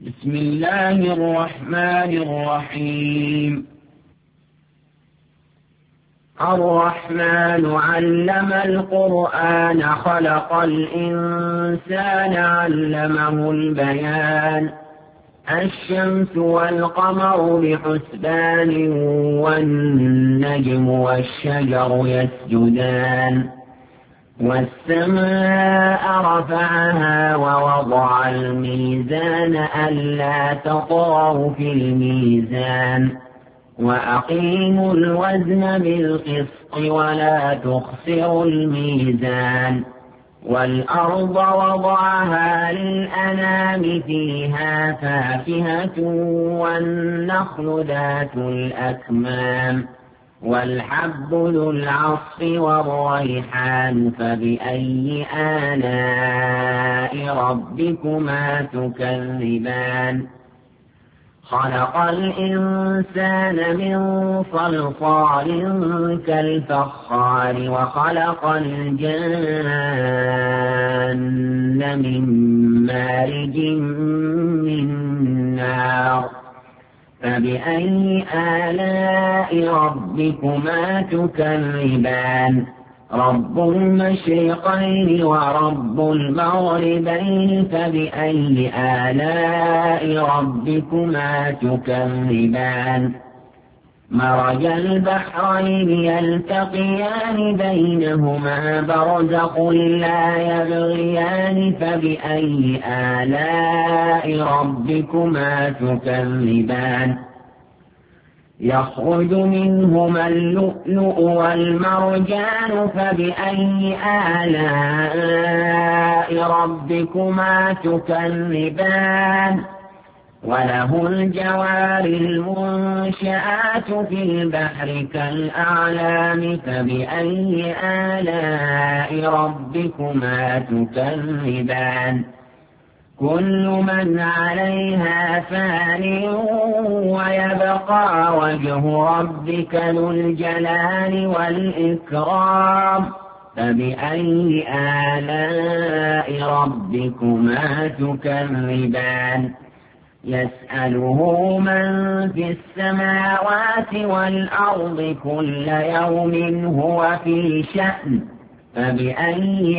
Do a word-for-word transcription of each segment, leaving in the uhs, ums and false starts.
بسم الله الرحمن الرحيم. الرحمن علم القرآن خلق الإنسان علمه البيان. الشمس والقمر بحسبان والنجم والشجر يسجدان والسماء رفعها ووضع الميزان ألا تطغوا في الميزان وأقيموا الوزن بالقسط ولا تخسروا الميزان والأرض وضعها للأنام فيها فاكهة والنخل ذات الأكمام والحب ذو العصف والريحان فبأي آلاء ربكما تكذبان خلق الإنسان من صلصال كالفخار وخلق الجان من مارج من نار فبأي آلاء ربكما تكذبان رب المشرقين ورب المغربين فبأي آلاء ربكما تكذبان مرج البحرين يلتقيان بينهما برزخ لا يبغيان فبأي آلاء ربكما تكذبان يخرج منهما اللؤلؤ والمرجان فبأي آلاء ربكما تكذبان وله الجوار المنشآت في البحر كالأعلام فبأي آلاء ربكما تكذبان كل من عليها فان ويبقى وجه ربك ذو الجلال والإكرام فبأي آلاء ربكما تكذبان يسأله من في السماوات والأرض كل يوم هو في شأن فبأي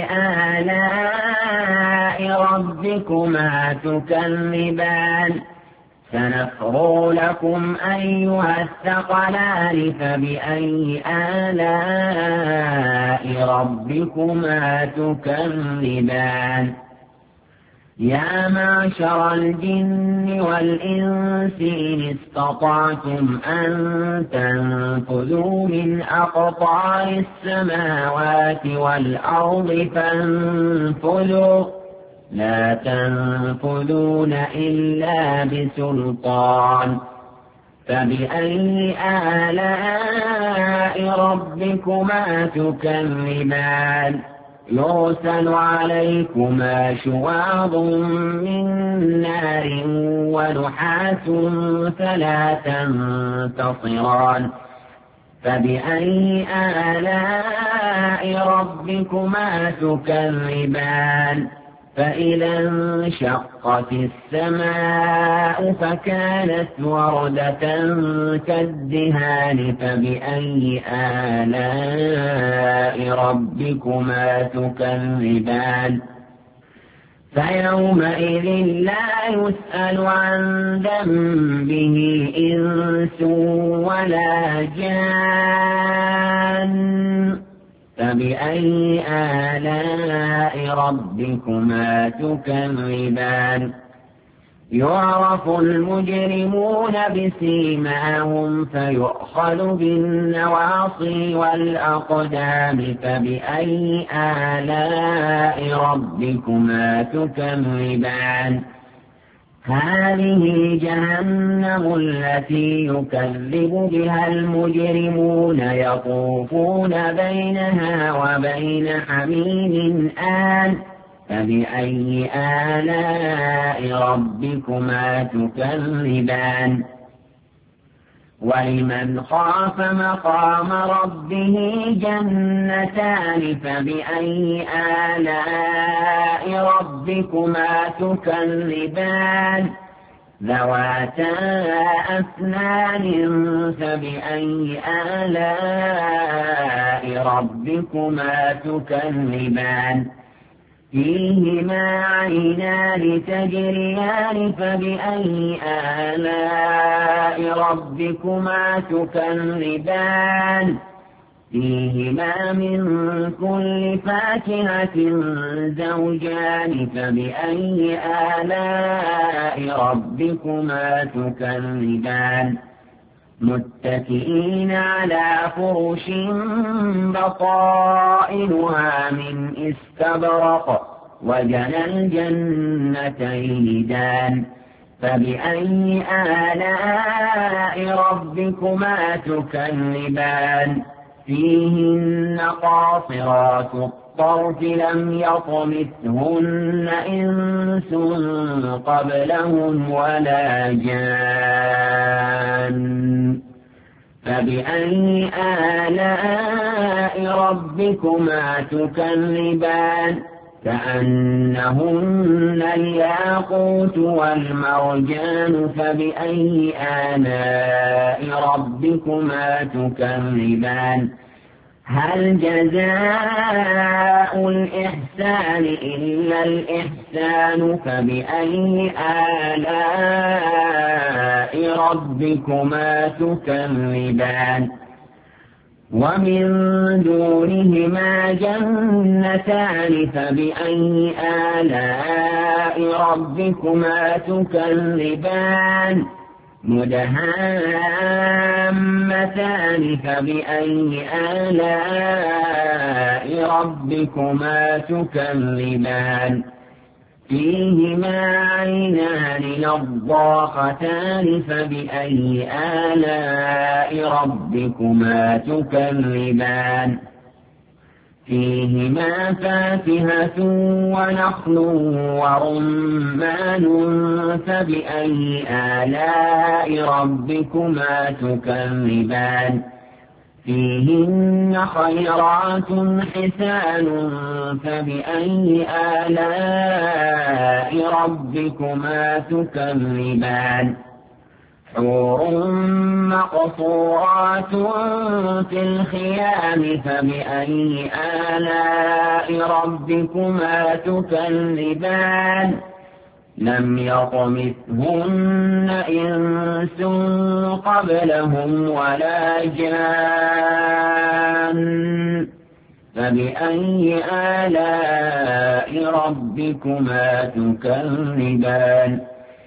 آلاء ربكما تكذبان سنفرغ لكم أيها الثقلان فبأي آلاء ربكما تكذبان يا معشر الجن والإنس إن استطعتم أن تنفذوا من أقطار السماوات والأرض فانفذوا لا تنفذون إلا بسلطان فبأي آلاء ربكما تكذبان يرسل عليكما شواظ من نار ونحاس فلا تنتصران فبأي آلاء ربكما تكذبان فإذا انشقت السماء فكانت وردة كالدهان فبأي آلاء ربكما تكذبان فيومئذ لا يسأل عن ذنبه إنس ولا جان فبأي آلاء ربكما تكذبان يعرف المجرمون بسيماهم فيؤخذ بالنواصي والأقدام فبأي آلاء ربكما تكذبان هذه جهنم التي يكذب بها المجرمون يطوفون بينها وبين حميم آن فبأي آلاء ربكما تكذبان ولمن خاف مقام ربه جنتان فبأي آلاء ربكما تكذبان ذواتا أفنان فبأي آلاء ربكما تكذبان فيهما عينان تجريان فبأي آلاء ربكما تكذبان فيهما من كل فاكهة زوجان فبأي آلاء ربكما تكذبان متكئين على فرش بطائنها من استبرق وجنى الجنتين دان فبأي آلاء ربكما تكذبان فيهن قاصرات الطرف لم يطمثهن إنس قبلهم ولا جان فبأي آلاء ربكما تكذبان كأنهن الياقوت والمرجان فبأي آلاء ربكما تكذبان هل جزاء الإحسان إلا الإحسان فبأي آلاء ربكما تكذبان ومن دونهما جنتان فبأي آلاء ربكما تكذبان مدهامتان فبأي آلاء ربكما تكذبان فيهما عينان نضاختان فبأي آلاء ربكما تكذبان فيهما فاكهة ونخل ورمان فبأي آلاء ربكما تكذبان فيهن خيرات حسان فبأي آلاء ربكما تكذبان حور مقصورات في الخيام فبأي آلاء ربكما تكذبان لم يطمثهن إنس قبلهم ولا جان فبأي آلاء ربكما تكذبان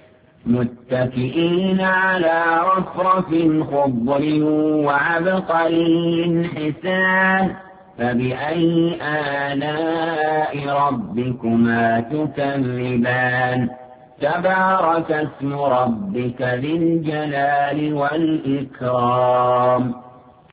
متكئين على رفرف خضر وعبقري حسان فبأي آلاء ربكما تكذبان تبارك اسم ربك ذي الجلال والإكرام